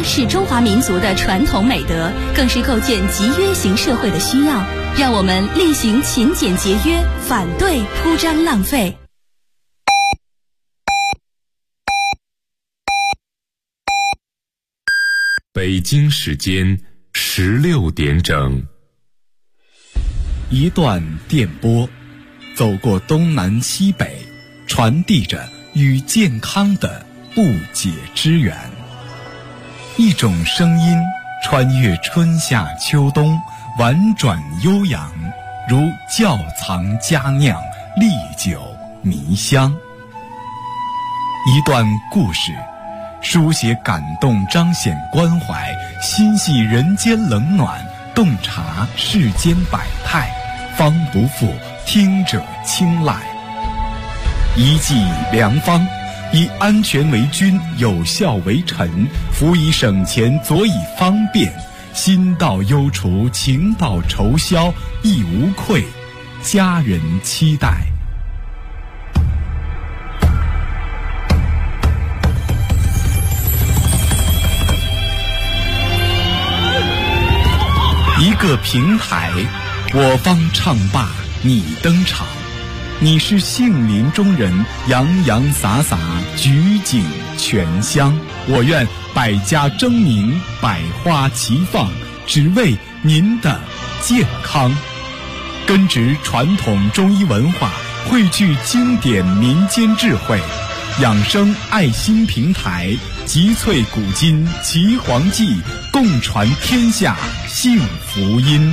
是中华民族的传统美德，更是构建集约型社会的需要。让我们力行勤俭节约，反对铺张浪费。 北京时间16点整。 一段电波，走过东南西北，传递着与健康的不解之缘。一种声音穿越春夏秋冬，婉转悠扬，如窖藏佳酿，历久弥香。一段故事，书写感动，彰显关怀，心系人间冷暖，洞察世间百态，方不负听者青睐。一剂良方，以安全为君，有效为臣，辅以省钱，佐以方便，心到忧除，情到愁消，亦无愧，家人期待。一个平台，我方唱罢你登场，你是杏林中人，洋洋洒洒，举景全香。我愿百家争鸣，百花齐放，只为您的健康。根植传统中医文化，汇聚经典民间智慧，养生爱心平台，集萃古今岐黄记，共传天下幸福音。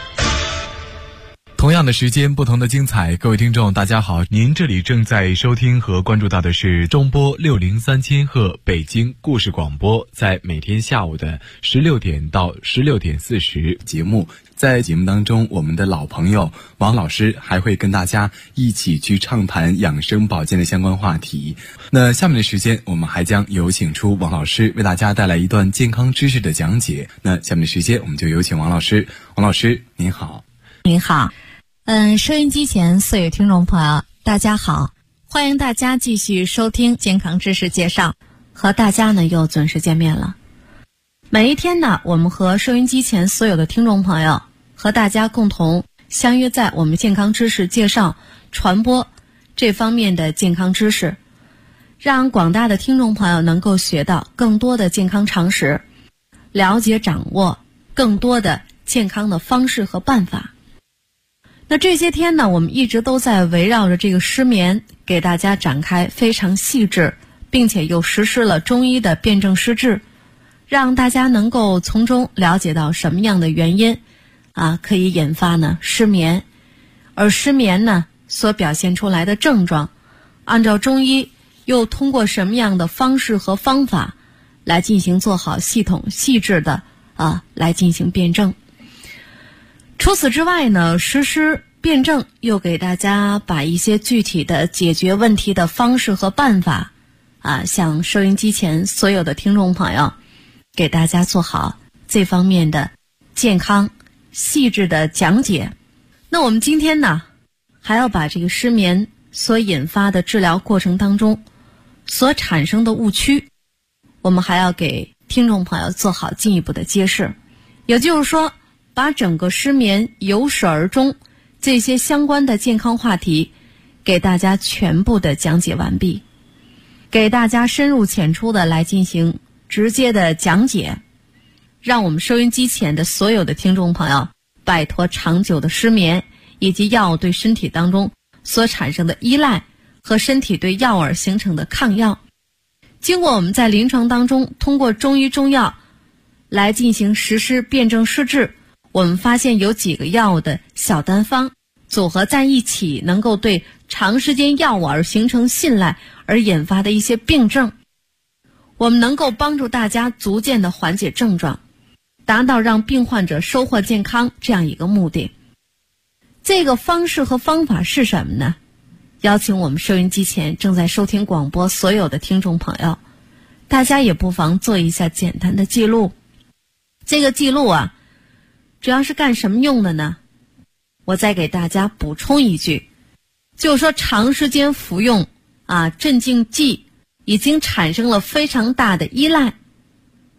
同样的时间，不同的精彩。各位听众大家好，您这里正在收听和关注到的是中波603千赫北京故事广播，在每天下午的16点到16点40节目。在节目当中，我们的老朋友王老师还会跟大家一起去畅谈养生保健的相关话题。那下面的时间，我们还将有请出王老师为大家带来一段健康知识的讲解。那下面的时间，我们就有请王老师。王老师您好。 您好。收音机前所有听众朋友大家好，欢迎大家继续收听健康知识介绍，和大家呢又准时见面了。每一天呢，我们和收音机前所有的听众朋友和大家共同相约在我们健康知识介绍传播这方面的健康知识，让广大的听众朋友能够学到更多的健康常识，了解掌握更多的健康的方式和办法。那这些天呢，我们一直都在围绕着这个失眠给大家展开非常细致，并且又实施了中医的辨证施治，让大家能够从中了解到什么样的原因可以引发呢失眠，而失眠呢所表现出来的症状，按照中医又通过什么样的方式和方法来进行做好系统细致的来进行辨证。除此之外呢，实施辨证又给大家把一些具体的解决问题的方式和办法向收音机前所有的听众朋友给大家做好这方面的健康细致的讲解。那我们今天呢，还要把这个失眠所引发的治疗过程当中所产生的误区，我们还要给听众朋友做好进一步的揭示。也就是说，把整个失眠由始而终这些相关的健康话题给大家全部的讲解完毕，给大家深入浅出的来进行直接的讲解，让我们收音机前的所有的听众朋友摆脱长久的失眠，以及药物对身体当中所产生的依赖和身体对药而形成的抗药。经过我们在临床当中通过中医中药来进行实施辨证施治，我们发现有几个药物的小单方组合在一起，能够对长时间药物而形成信赖而引发的一些病症，我们能够帮助大家逐渐的缓解症状，达到让病患者收获健康这样一个目的。这个方式和方法是什么呢？邀请我们收音机前正在收听广播所有的听众朋友，大家也不妨做一下简单的记录。这个记录主要是干什么用的呢？我再给大家补充一句，就是说长时间服用镇静剂已经产生了非常大的依赖，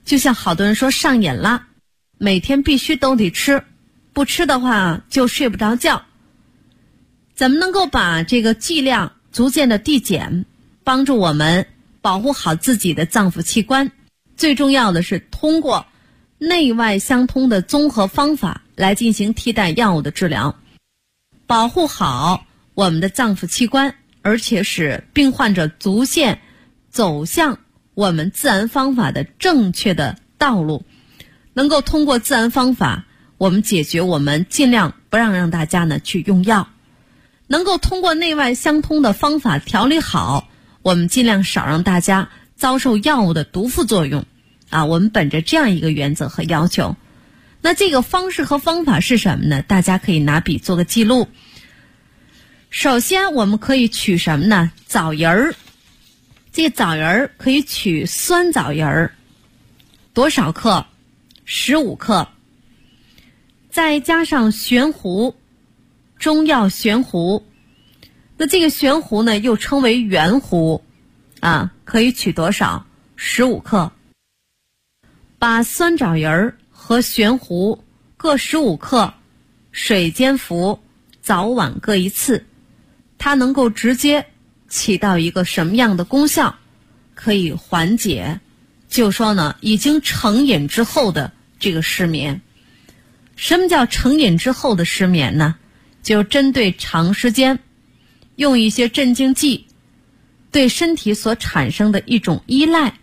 就像好多人说上瘾了，每天必须都得吃，不吃的话就睡不着觉。怎么能够把这个剂量逐渐的递减，帮助我们保护好自己的脏腑器官？最重要的是通过内外相通的综合方法来进行替代药物的治疗，保护好我们的脏腑器官，而且使病患者逐渐走向我们自然方法的正确的道路。能够通过自然方法，我们解决，我们尽量不让大家呢去用药。能够通过内外相通的方法调理好，我们尽量少让大家遭受药物的毒副作用我们本着这样一个原则和要求。那这个方式和方法是什么呢？大家可以拿笔做个记录。首先我们可以取什么呢？枣仁儿。这个枣仁儿可以取酸枣仁儿，多少克？15克。再加上悬壶，中药悬壶。那这个悬壶呢又称为圆壶可以取多少？15克。把酸枣仁儿和悬壶各15克，水煎服，早晚各1次。它能够直接起到一个什么样的功效？可以缓解，就说呢已经成瘾之后的这个失眠。什么叫成瘾之后的失眠呢？就针对长时间用一些镇静剂对身体所产生的一种依赖。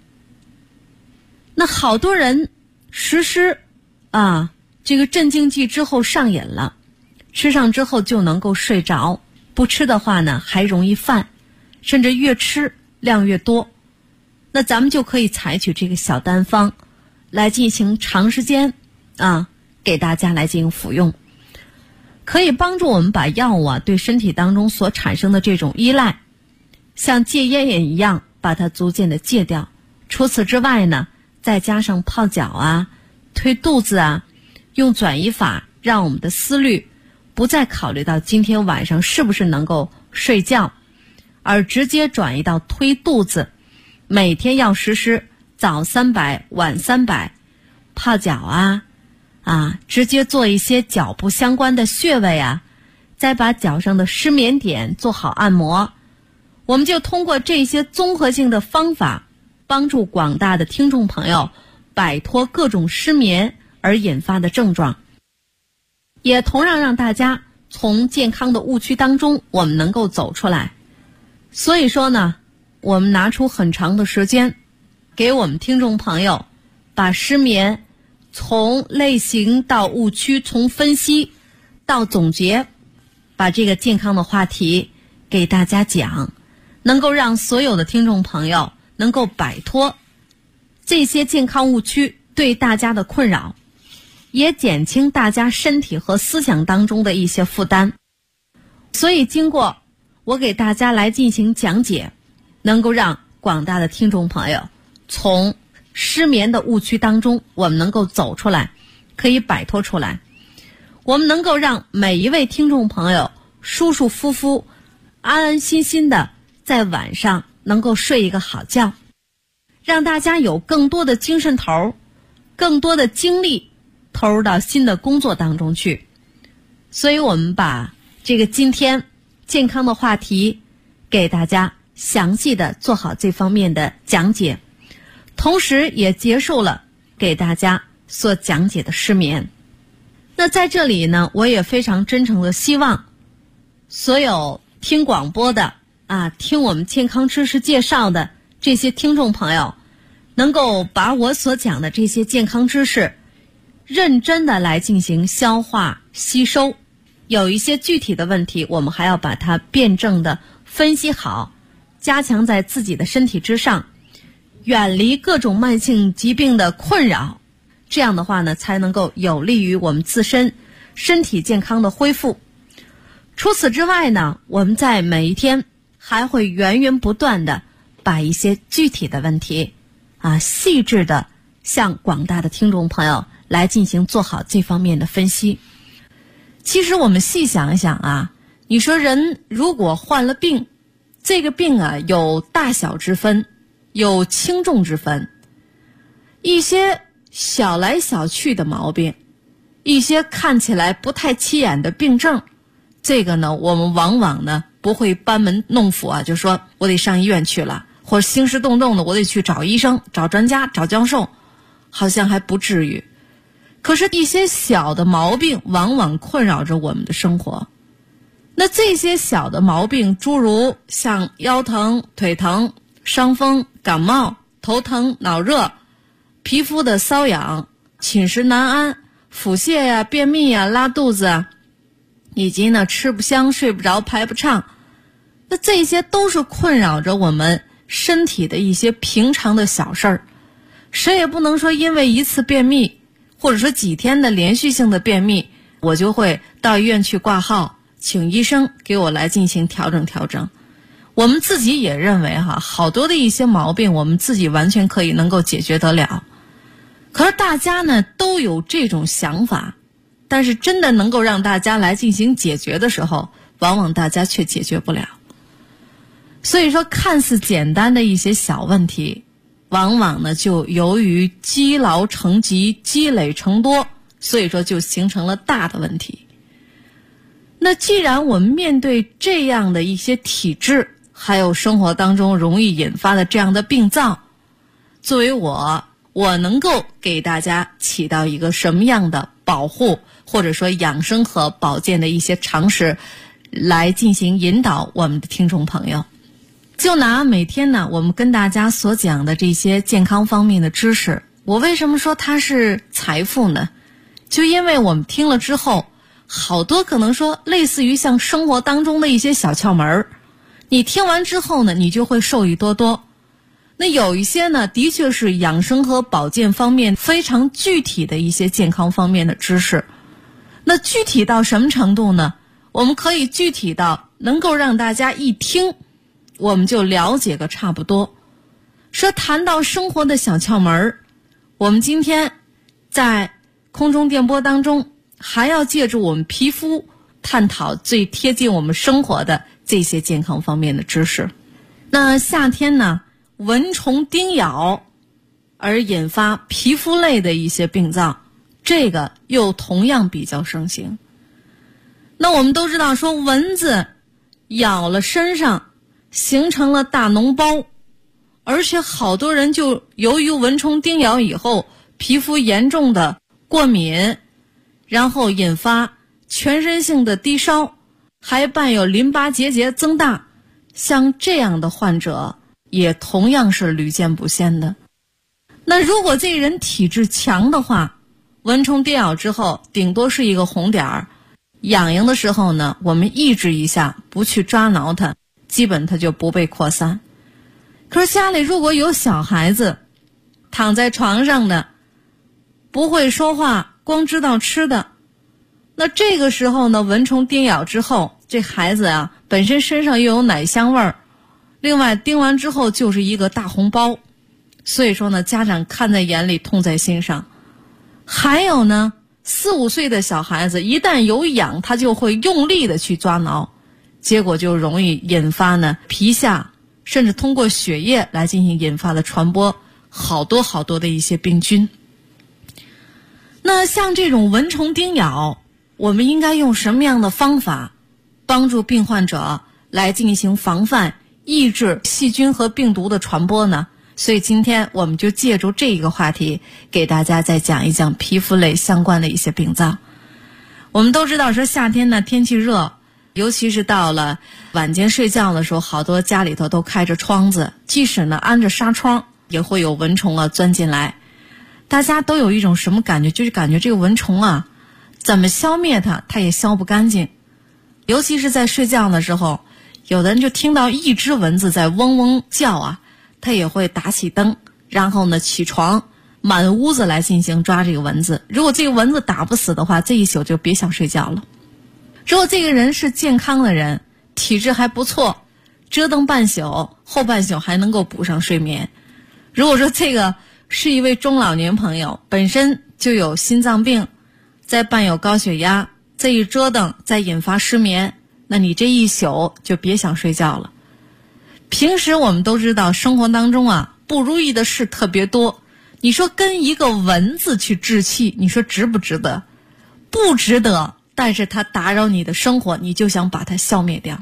那好多人实施这个镇静剂之后上瘾了，吃上之后就能够睡着，不吃的话呢还容易犯，甚至越吃量越多。那咱们就可以采取这个小单方来进行长时间给大家来进行服用，可以帮助我们把药物对身体当中所产生的这种依赖，像戒烟瘾一样把它逐渐的戒掉。除此之外呢，再加上泡脚推肚子用转移法让我们的思虑不再考虑到今天晚上是不是能够睡觉，而直接转移到推肚子。每天要实施早300晚300，泡脚直接做一些脚部相关的穴位再把脚上的失眠点做好按摩。我们就通过这些综合性的方法，帮助广大的听众朋友摆脱各种失眠而引发的症状，也同样让大家从健康的误区当中我们能够走出来。所以说呢，我们拿出很长的时间给我们听众朋友把失眠从类型到误区，从分析到总结，把这个健康的话题给大家讲，能够让所有的听众朋友能够摆脱这些健康误区对大家的困扰，也减轻大家身体和思想当中的一些负担。所以经过我给大家来进行讲解，能够让广大的听众朋友从失眠的误区当中我们能够走出来，可以摆脱出来。我们能够让每一位听众朋友舒舒服服安安心心的在晚上能够睡一个好觉，让大家有更多的精神头，更多的精力投入到新的工作当中去。所以我们把这个今天健康的话题给大家详细的做好这方面的讲解，同时也结束了给大家所讲解的失眠。那在这里呢，我也非常真诚的希望所有听广播的听我们健康知识介绍的这些听众朋友，能够把我所讲的这些健康知识认真的来进行消化吸收。有一些具体的问题，我们还要把它辩证的分析好，加强在自己的身体之上，远离各种慢性疾病的困扰。这样的话呢，才能够有利于我们自身身体健康的恢复。除此之外呢，我们在每一天还会源源不断的把一些具体的问题细致的向广大的听众朋友来进行做好这方面的分析。其实我们细想一想你说人如果患了病，这个病有大小之分，有轻重之分。 一些小来小去的毛病，一些看起来不太起眼的病症，这个呢我们往往呢不会班门弄斧啊，就说我得上医院去了，或者兴师动众的我得去找医生、找专家、找教授，好像还不至于。可是一些小的毛病往往困扰着我们的生活。那这些小的毛病，诸如像腰疼、腿疼、伤风、感冒、头疼、脑热、皮肤的瘙痒、寝食难安、腹泻呀、便秘呀、拉肚子啊，以及呢吃不香、睡不着、排不畅，那这些都是困扰着我们身体的一些平常的小事儿。谁也不能说因为一次便秘，或者说几天的连续性的便秘，我就会到医院去挂号，请医生给我来进行调整。我们自己也认为好多的一些毛病我们自己完全可以能够解决得了。可是大家呢都有这种想法，但是真的能够让大家来进行解决的时候，往往大家却解决不了。所以说看似简单的一些小问题，往往呢就由于积劳成疾、积累成多，所以说就形成了大的问题。那既然我们面对这样的一些体质，还有生活当中容易引发的这样的病灶，作为我能够给大家起到一个什么样的保护，或者说养生和保健的一些常识来进行引导我们的听众朋友。就拿每天呢我们跟大家所讲的这些健康方面的知识，我为什么说它是财富呢？就因为我们听了之后，好多可能说类似于像生活当中的一些小窍门，你听完之后呢，你就会受益多多。那有一些呢的确是养生和保健方面非常具体的一些健康方面的知识。那具体到什么程度呢？我们可以具体到能够让大家一听我们就了解个差不多。说谈到生活的小窍门，我们今天在空中电波当中还要借助我们皮肤探讨最贴近我们生活的这些健康方面的知识。那夏天呢，蚊虫叮咬而引发皮肤类的一些病灶，这个又同样比较盛行。那我们都知道说蚊子咬了身上形成了大脓包，而且好多人就由于蚊虫叮咬以后皮肤严重的过敏，然后引发全身性的低烧，还伴有淋巴结节增大，像这样的患者也同样是屡见不鲜的。那如果这个人体质强的话，蚊虫叮咬之后顶多是一个红点儿，痒的时候呢我们抑制一下，不去抓挠它，基本它就不被扩散。可是家里如果有小孩子躺在床上的，不会说话，光知道吃的，那这个时候呢蚊虫叮咬之后，这孩子啊本身身上又有奶香味儿，另外叮完之后就是一个大红包，所以说呢家长看在眼里，痛在心上。还有呢4、5岁的小孩子一旦有痒，他就会用力的去抓挠，结果就容易引发呢皮下甚至通过血液来进行引发的传播好多的一些病菌。那像这种蚊虫叮咬，我们应该用什么样的方法帮助病患者来进行防范，抑制细菌和病毒的传播呢？所以今天我们就借助这一个话题给大家再讲一讲皮肤类相关的一些病灶。我们都知道说夏天呢天气热，尤其是到了晚间睡觉的时候，好多家里头都开着窗子，即使呢安着纱窗也会有蚊虫啊钻进来。大家都有一种什么感觉，就是感觉这个蚊虫啊怎么消灭它也消不干净。尤其是在睡觉的时候，有的人就听到一只蚊子在嗡嗡叫啊，他也会打起灯，然后呢起床满屋子来进行抓这个蚊子。如果这个蚊子打不死的话，这一宿就别想睡觉了。如果这个人是健康的人，体质还不错，折腾半宿，后半宿还能够补上睡眠。如果说这个是一位中老年朋友，本身就有心脏病，再伴有高血压，这一折腾再引发失眠，那你这一宿就别想睡觉了。平时我们都知道生活当中啊不如意的事特别多， 你说跟一个蚊子去置气，你说值不值得？不值得，但是它打扰你的生活，你就想把它消灭掉。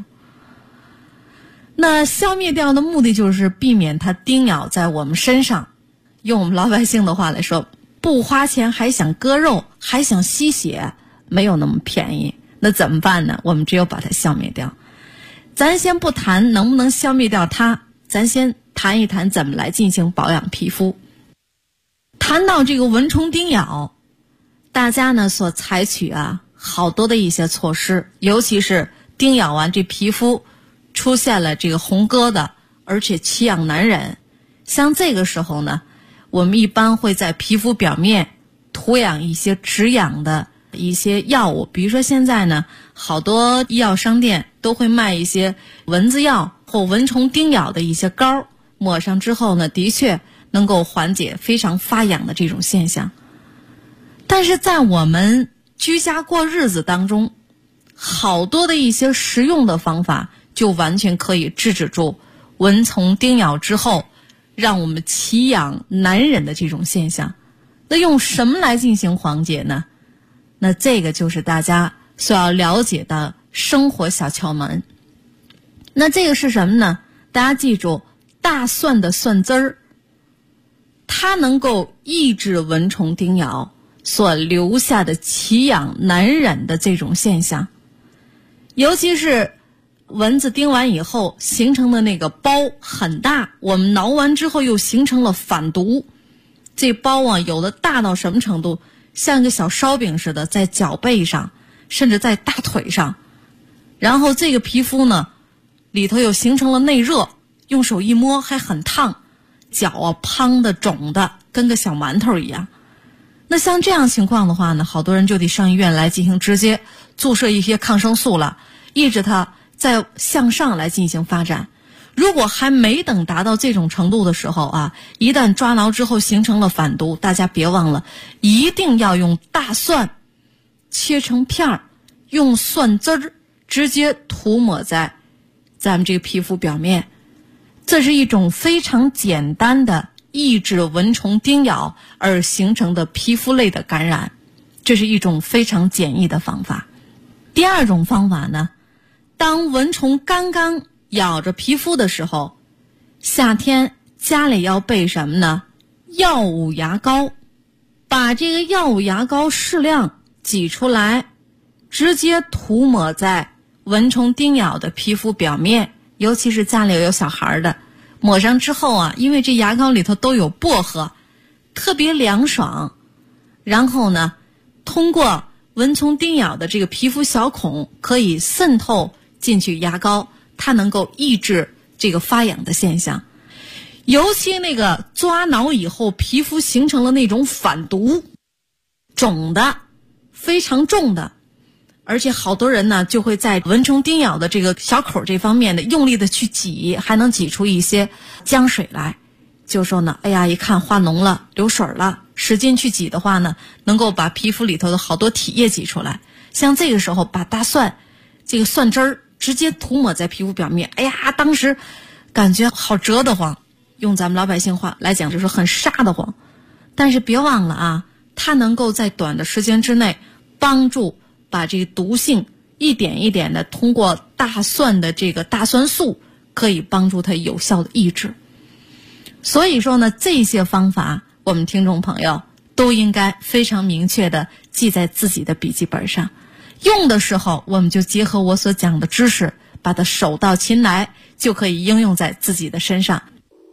那消灭掉的目的就是避免它叮咬在我们身上。用我们老百姓的话来说，不花钱还想割肉，还想吸血，没有那么便宜。那怎么办呢？我们只有把它消灭掉。咱先不谈能不能消灭掉它，咱先谈一谈怎么来进行保养皮肤。谈到这个蚊虫叮咬，大家呢所采取好多的一些措施，尤其是叮咬完这皮肤出现了这个红疙瘩，而且奇痒难忍，像这个时候呢，我们一般会在皮肤表面涂养一些止痒的一些药物。比如说现在呢，好多医药商店都会卖一些蚊子药或蚊虫叮咬的一些膏，抹上之后呢，的确能够缓解非常发痒的这种现象。但是在我们居家过日子当中，好多的一些实用的方法就完全可以制止住蚊虫叮咬之后让我们奇痒难忍的这种现象。那用什么来进行缓解呢？那这个就是大家所要了解的生活小窍门。那这个是什么呢？大家记住，大蒜的蒜汁儿，它能够抑制蚊虫叮咬所留下的奇痒难忍的这种现象。尤其是蚊子叮完以后形成的那个包很大，我们挠完之后又形成了反毒。这包有的大到什么程度？像个小烧饼似的，在脚背上，甚至在大腿上。然后这个皮肤呢，里头又形成了内热，用手一摸还很烫，脚胖的肿的跟个小馒头一样。那像这样情况的话呢，好多人就得上医院来进行直接注射一些抗生素了，抑制它再向上来进行发展。如果还没等达到这种程度的时候一旦抓挠之后形成了反毒，大家别忘了一定要用大蒜切成片儿，用蒜汁儿直接涂抹在咱们这个皮肤表面。这是一种非常简单的抑制蚊虫叮咬而形成的皮肤类的感染，这是一种非常简易的方法。第二种方法呢，当蚊虫刚刚咬着皮肤的时候，夏天家里要备什么呢？药物牙膏。把这个药物牙膏适量挤出来，直接涂抹在蚊虫叮咬的皮肤表面，尤其是家里有小孩的，抹上之后因为这牙膏里头都有薄荷，特别凉爽。然后呢，通过蚊虫叮咬的这个皮肤小孔可以渗透进去牙膏，它能够抑制这个发痒的现象。尤其那个抓挠以后皮肤形成了那种反毒肿的非常重的，而且好多人呢就会在蚊虫叮咬的这个小口这方面的用力的去挤，还能挤出一些浆水来。就说呢，哎呀，一看化脓了，流水了，使劲去挤的话呢，能够把皮肤里头的好多体液挤出来。像这个时候把大蒜这个蒜汁儿直接涂抹在皮肤表面，哎呀，当时感觉好折得慌，用咱们老百姓话来讲就是很杀得慌。但是别忘了它能够在短的时间之内帮助把这个毒性一点一点的通过大蒜的这个大蒜素可以帮助它有效的抑制。所以说呢，这些方法我们听众朋友都应该非常明确的记在自己的笔记本上，用的时候我们就结合我所讲的知识，把它手到擒来，就可以应用在自己的身上。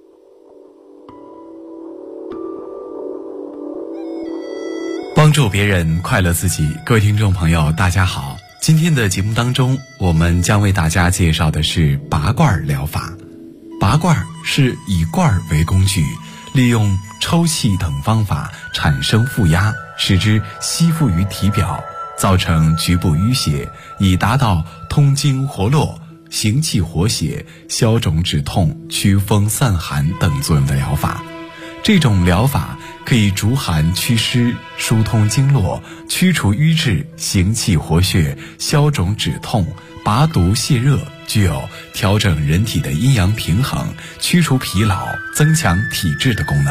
帮助别人，快乐自己。各位听众朋友大家好，今天的节目当中，我们将为大家介绍的是拔罐疗法。拔罐是以罐为工具，利用抽气等方法产生负压，使之吸附于体表，造成局部淤血，以达到通经活络、行气活血、消肿止痛、祛风散寒等作用的疗法。这种疗法可以逐寒祛湿、疏通经络、驱除瘀滞、行气活血、消肿止痛、拔毒泻热，具有调整人体的阴阳平衡、驱除疲劳、增强体质的功能。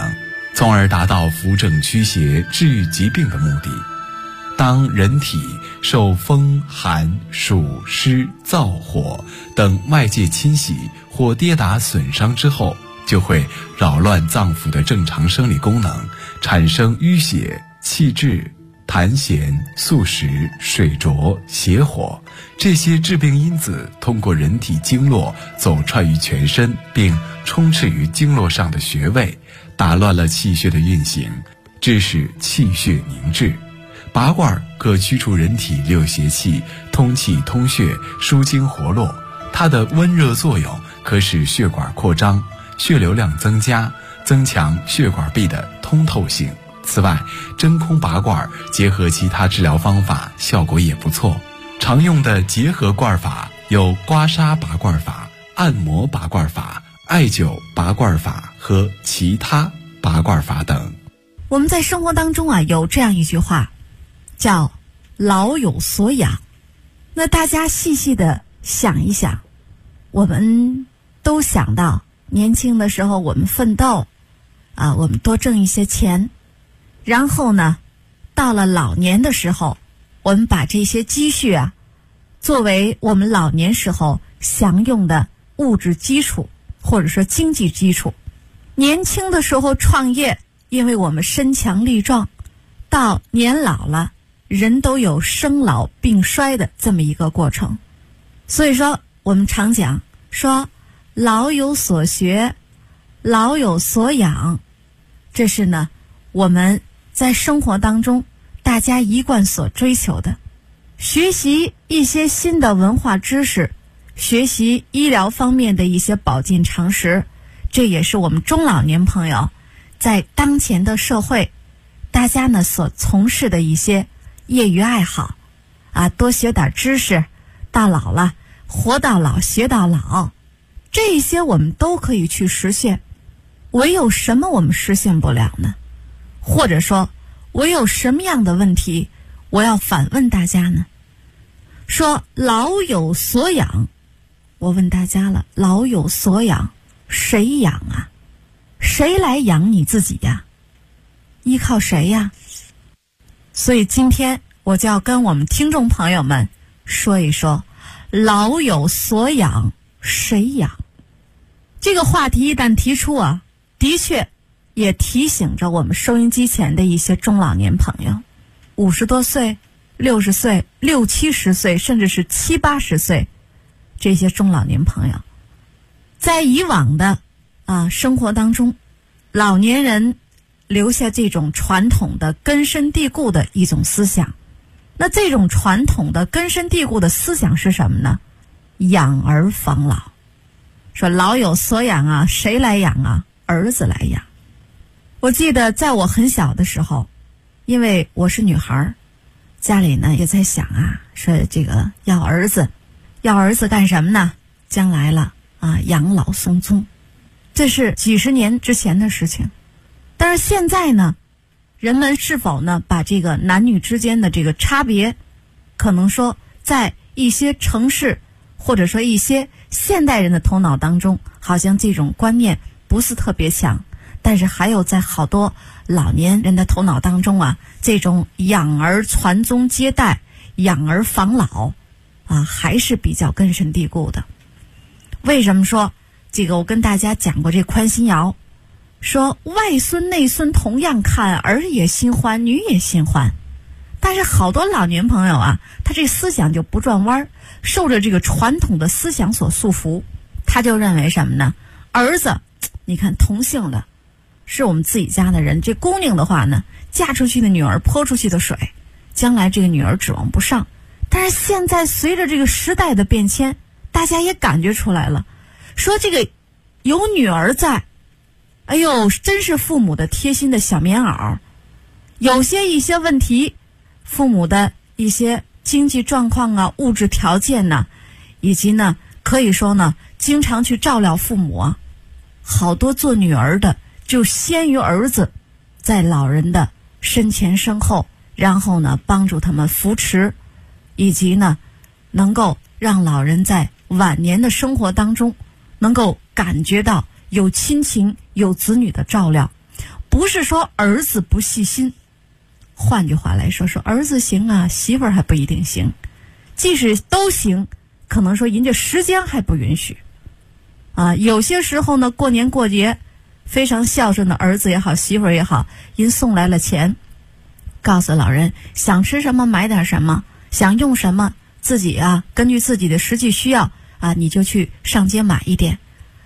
从而达到扶正驱邪、治愈疾病的目的。当人体受风、寒、暑、湿、燥、火等外界侵袭或跌打损伤之后，就会扰乱脏腑的正常生理功能，产生淤血、气滞、痰涎、宿食、水浊、邪火，这些致病因子通过人体经络走串于全身，并充斥于经络上的穴位，打乱了气血的运行，致使气血凝滞。拔罐可驱除人体六邪气，通气通血，舒筋活络。它的温热作用可使血管扩张，血流量增加，增强血管壁的通透性。此外，真空拔罐结合其他治疗方法，效果也不错。常用的结合罐法有刮痧拔罐法、按摩拔罐法、艾灸拔罐法和其他拔罐法等。 我们在生活当中啊，有这样一句话，叫老有所养。那大家细细的想一想，我们都想到年轻的时候我们奋斗啊，我们多挣一些钱，然后呢，到了老年的时候，我们把这些积蓄啊，作为我们老年时候享用的物质基础，或者说经济基础。年轻的时候创业，因为我们身强力壮，到年老了，人都有生老病衰的这么一个过程。所以说我们常讲说老有所学，老有所养，这是呢我们在生活当中大家一贯所追求的。学习一些新的文化知识，学习医疗方面的一些保健常识，这也是我们中老年朋友在当前的社会大家呢所从事的一些业余爱好啊，多学点知识，到老了活到老学到老，这些我们都可以去实现。唯有什么我们实现不了呢？或者说唯有什么样的问题我要反问大家呢？说老有所养，我问大家了，老有所养，谁养啊？谁来养你自己呀？依靠谁呀？所以今天我就要跟我们听众朋友们说一说，老有所养，谁养？这个话题一旦提出啊，的确也提醒着我们收音机前的一些中老年朋友，50多岁、60岁、60、70岁，甚至是70、80岁，这些中老年朋友，在以往的生活当中，老年人留下这种传统的根深蒂固的一种思想。那这种传统的根深蒂固的思想是什么呢？养儿防老。说老有所养啊，谁来养啊？儿子来养。我记得在我很小的时候，因为我是女孩，家里呢也在想啊，说这个要儿子干什么呢？将来了养老送终，这是几十年之前的事情。但是现在呢，人们是否呢把这个男女之间的这个差别，可能说在一些城市或者说一些现代人的头脑当中，好像这种观念不是特别强，但是还有在好多老年人的头脑当中啊，这种养儿传宗接代、养儿防老还是比较根深蒂固的。为什么说这个？我跟大家讲过这宽心谣，说外孙内孙同样看，儿也心欢，女也心欢。但是好多老年朋友啊，他这思想就不转弯，受着这个传统的思想所束缚，他就认为什么呢？儿子，你看同姓的，是我们自己家的人，这姑娘的话呢，嫁出去的女儿泼出去的水，将来这个女儿指望不上。但是现在随着这个时代的变迁，大家也感觉出来了，说这个有女儿在，哎呦，真是父母的贴心的小棉袄。有一些问题，父母的一些经济状况啊、物质条件呢，以及呢，可以说呢，经常去照料父母啊，好多做女儿的就先于儿子，在老人的身前身后，然后呢，帮助他们扶持，以及呢，能够让老人在晚年的生活当中能够感觉到有亲情、有子女的照料， 不是说儿子不细心，换句话来说，说儿子行啊，媳妇儿还不一定行。即使都行，可能说人家时间还不允许啊。有些时候呢，过年过节非常孝顺的儿子也好，媳妇儿也好，人送来了钱，告诉老人想吃什么买点什么，想用什么自己啊根据自己的实际需要啊，你就去上街买一点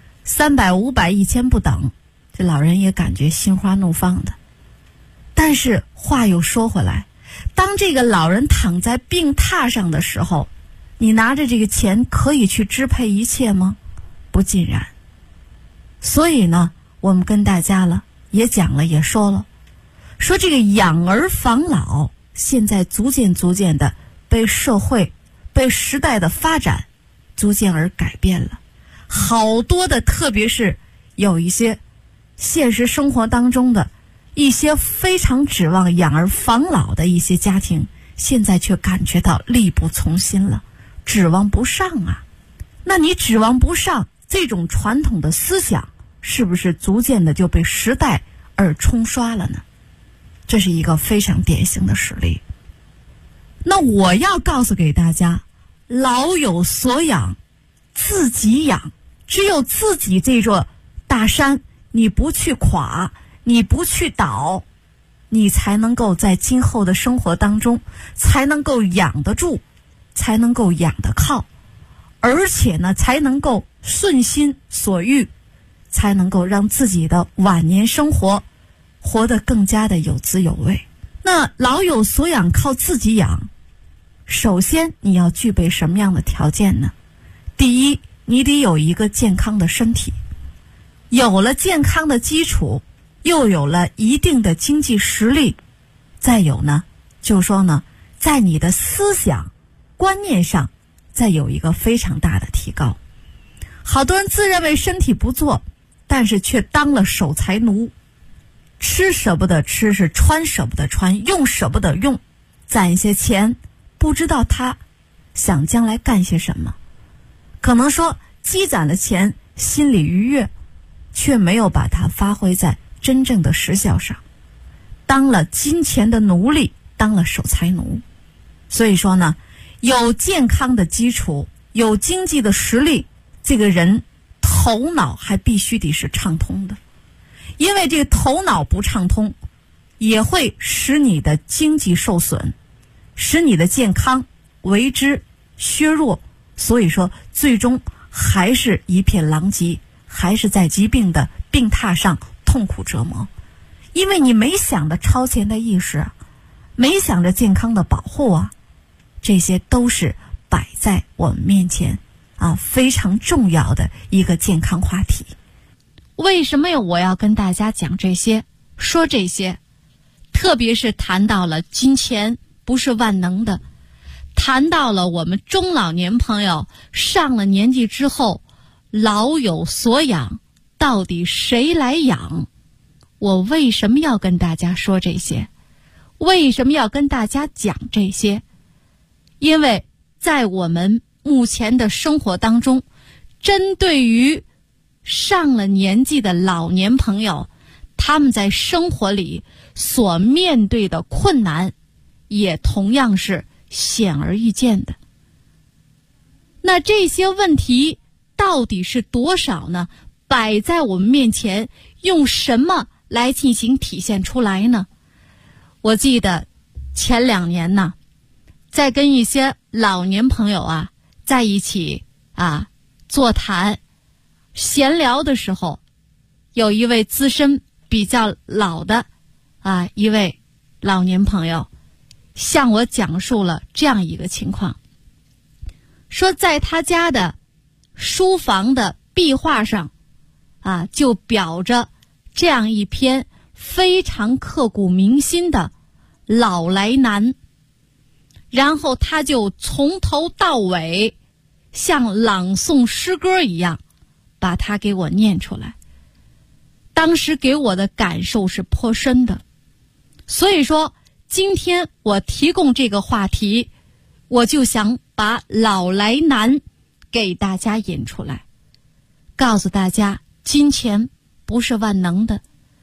，300、500、1000不等，这老人也感觉心花怒放的。但是话又说回来，当这个老人躺在病榻上的时候，你拿着这个钱可以去支配一切吗？不尽然。所以呢，我们跟大家了也讲了也说了，说这个养儿防老现在逐渐的被社会被时代的发展逐渐而改变了。好多的特别是有一些现实生活当中的一些非常指望养儿防老的一些家庭，现在却感觉到力不从心了，指望不上啊。那你指望不上，这种传统的思想是不是逐渐的就被时代而冲刷了呢？这是一个非常典型的实例。那我要告诉给大家，老有所养，自己养，只有自己这座大山你不去垮，你不去倒，你才能够在今后的生活当中才能够养得住，才能够养得靠，而且呢才能够顺心所欲，才能够让自己的晚年生活活得更加的有滋有味。那老有所养靠自己养，首先你要具备什么样的条件呢？第一，你得有一个健康的身体，有了健康的基础，又有了一定的经济实力，再有呢，就是说呢，在你的思想观念上再有一个非常大的提高。好多人自认为身体不错，但是却当了守财奴，吃舍不得吃，是穿舍不得穿，用舍不得用，攒一些钱不知道他想将来干些什么。可能说积攒的钱心里愉悦，却没有把它发挥在真正的实效上，当了金钱的奴隶，当了守财奴。所以说呢，有健康的基础，有经济的实力，这个人头脑还必须得是畅通的。因为这个头脑不畅通，也会使你的经济受损，使你的健康为之削弱。所以说最终还是一片狼藉，还是在疾病的病榻上痛苦折磨。因为你没想着超前的意识，没想着健康的保护啊，这些都是摆在我们面前啊非常重要的一个健康话题。为什么我要跟大家讲这些，说这些？特别是谈到了金钱不是万能的，谈到了我们中老年朋友上了年纪之后老有所养，到底谁来养？我为什么要跟大家说这些？为什么要跟大家讲这些？因为在我们目前的生活当中，针对于上了年纪的老年朋友，他们在生活里所面对的困难也同样是显而易见的。那这些问题到底是多少呢？摆在我们面前，用什么来进行体现出来呢？我记得前2年呢，在跟一些老年朋友啊在一起啊座谈闲聊的时候，有一位资深比较老的啊一位老年朋友向我讲述了这样一个情况，说在他家的书房的壁画上啊就裱着这样一篇非常刻骨铭心的老来难，然后他就从头到尾像朗诵诗歌一样把它给我念出来。当时给我的感受是颇深的。所以说今天我提供这个话题，我就想把老来难给大家引出来，告诉大家金钱不是万能的。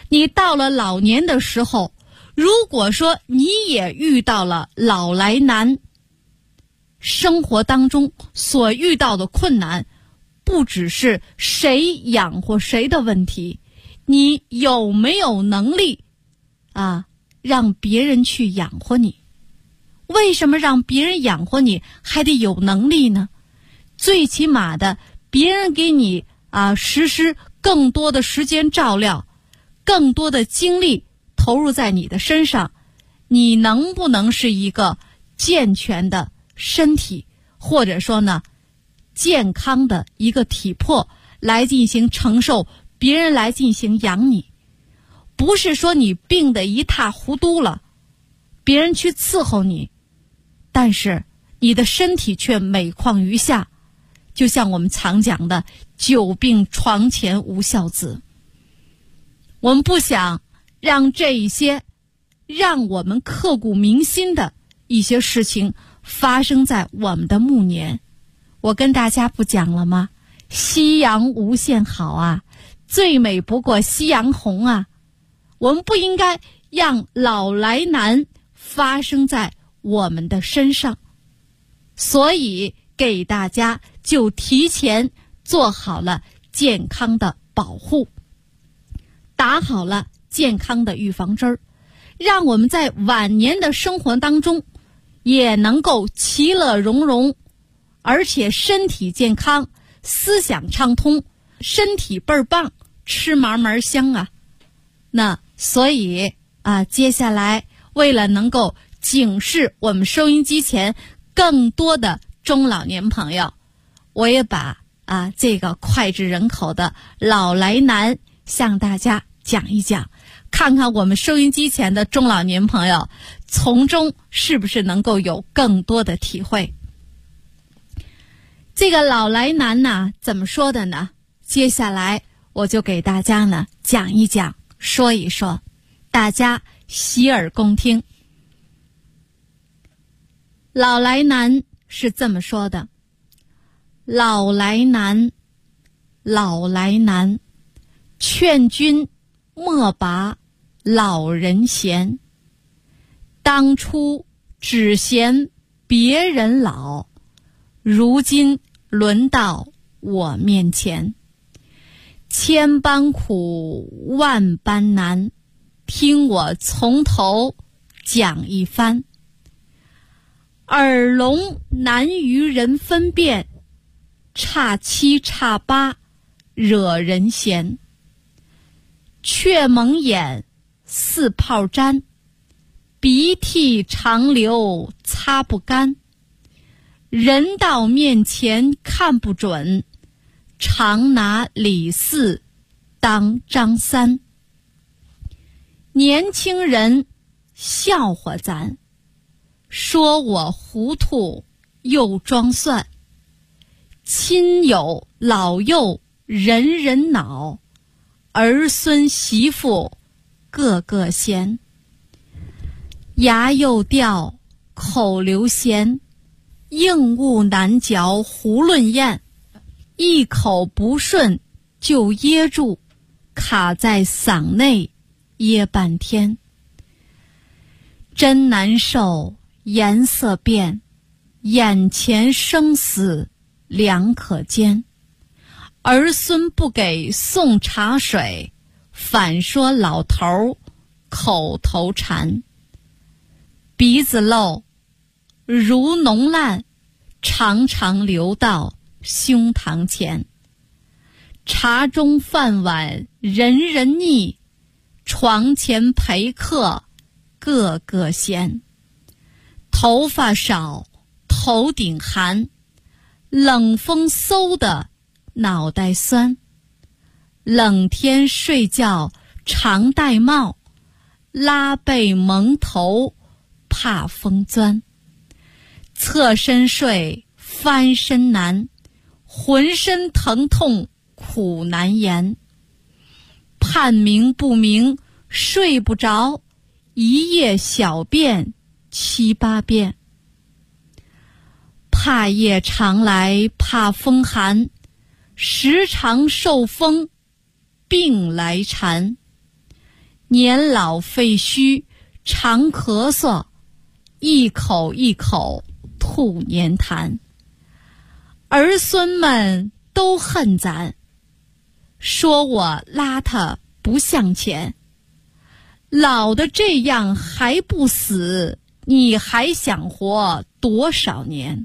你到了老年的时候，如果说你也遇到了老来难，生活当中所遇到的困难，不只是谁养活谁的问题，你有没有能力让别人去养活你？为什么让别人养活你还得有能力呢？最起码的，别人给你实施更多的时间照料，更多的精力投入在你的身上，你能不能是一个健全的身体，或者说呢健康的一个体魄来进行承受别人来进行养你？不是说你病得一塌糊涂了，别人去伺候你，但是你的身体却每况愈下，就像我们常讲的久病床前无孝子。我们不想让这一些让我们刻骨铭心的一些事情发生在我们的暮年。我跟大家不讲了吗？夕阳无限好啊，最美不过夕阳红啊。我们不应该让老来难发生在我们的身上，所以给大家就提前做好了健康的保护，打好了健康的预防针儿，让我们在晚年的生活当中也能够其乐融融，而且身体健康，思想畅通，身体倍儿棒，吃嘛嘛香啊。那所以接下来为了能够警示我们收音机前更多的中老年朋友，我也把这个脍炙人口的老来难向大家讲一讲，看看我们收音机前的中老年朋友从中是不是能够有更多的体会。这个老来难呢，怎么说的呢？接下来我就给大家呢讲一讲，说一说，大家洗耳恭听。老来难是这么说的：老来难，老来难，劝君莫把老人嫌。当初只嫌别人老，如今轮到我面前。千般苦，万般难，听我从头讲一番。耳聋难于人分辨，差七差八惹人嫌。却蒙眼似泡毡，鼻涕常流擦不干。人到面前看不准，常拿李四当张三。年轻人笑话咱，说我糊涂又装蒜。亲友老幼人人恼，儿孙媳妇个个嫌。牙又掉口流涎，硬物难嚼胡论咽。一口不顺就噎住，卡在嗓内噎半天。真难受颜色变，眼前生死两可兼。儿孙不给送茶水，反说老头口头禅。鼻子漏如脓烂，常常流到胸膛前。茶中饭碗人人腻，床前陪客个个嫌。头发少头顶寒，冷风嗖的脑袋酸。冷天睡觉常戴帽，拉被蒙头怕风钻。侧身睡翻身难，浑身疼痛苦难言。判明不明睡不着，一夜小便七八遍。怕夜常来怕风寒，时常受风病来缠。 年老废墟常咳嗽，一口一口吐粘痰。儿孙们都恨咱，说我邋遢不向前。老的这样还不死，你还想活多少年？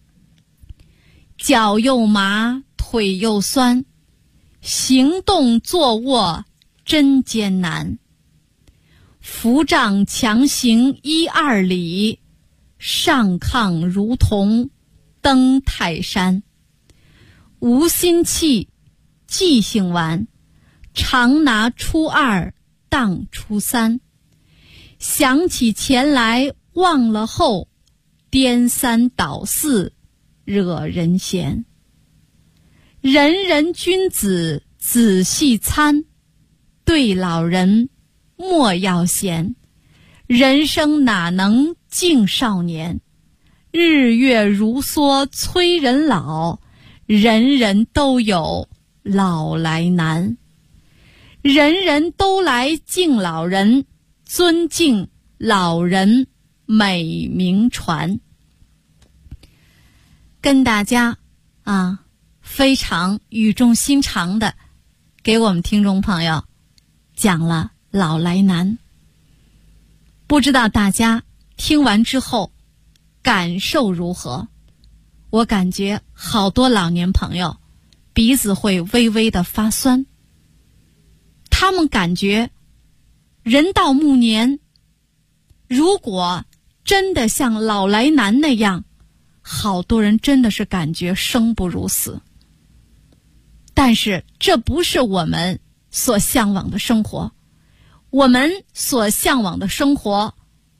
脚又麻，腿又酸，行动坐卧真艰难。扶杖强行1-2里，上炕如同登泰山。无心气，记性顽，常拿初2当初3。想起前来忘了后，颠3倒4惹人嫌。人人君子仔细参，对老人莫要嫌。人生哪能敬少年？日月如梭催人老，人人都有老来难。人人都来敬老人，尊敬老人美名传。跟大家非常语重心长的给我们听众朋友讲了老来难。不知道大家听完之后感受如何？我感觉好多老年朋友鼻子会微微的发酸，他们感觉人到暮年，如果真的像老来难那样，好多人真的是感觉生不如死。但是这不是我们所向往的生活。我们所向往的生活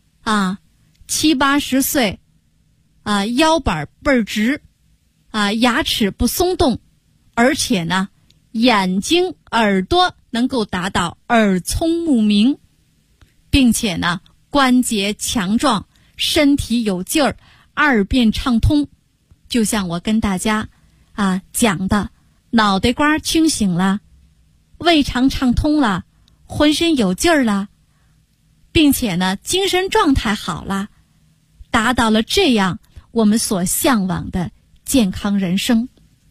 70、80岁腰板倍儿直牙齿不松动，而且呢眼睛耳朵能够达到耳聪目明，并且呢关节强壮，身体有劲儿，2便畅通。就像我跟大家讲的，脑袋瓜清醒了，胃肠畅通了，浑身有劲儿了，并且呢精神状态好了，达到了这样我们所向往的健康人生。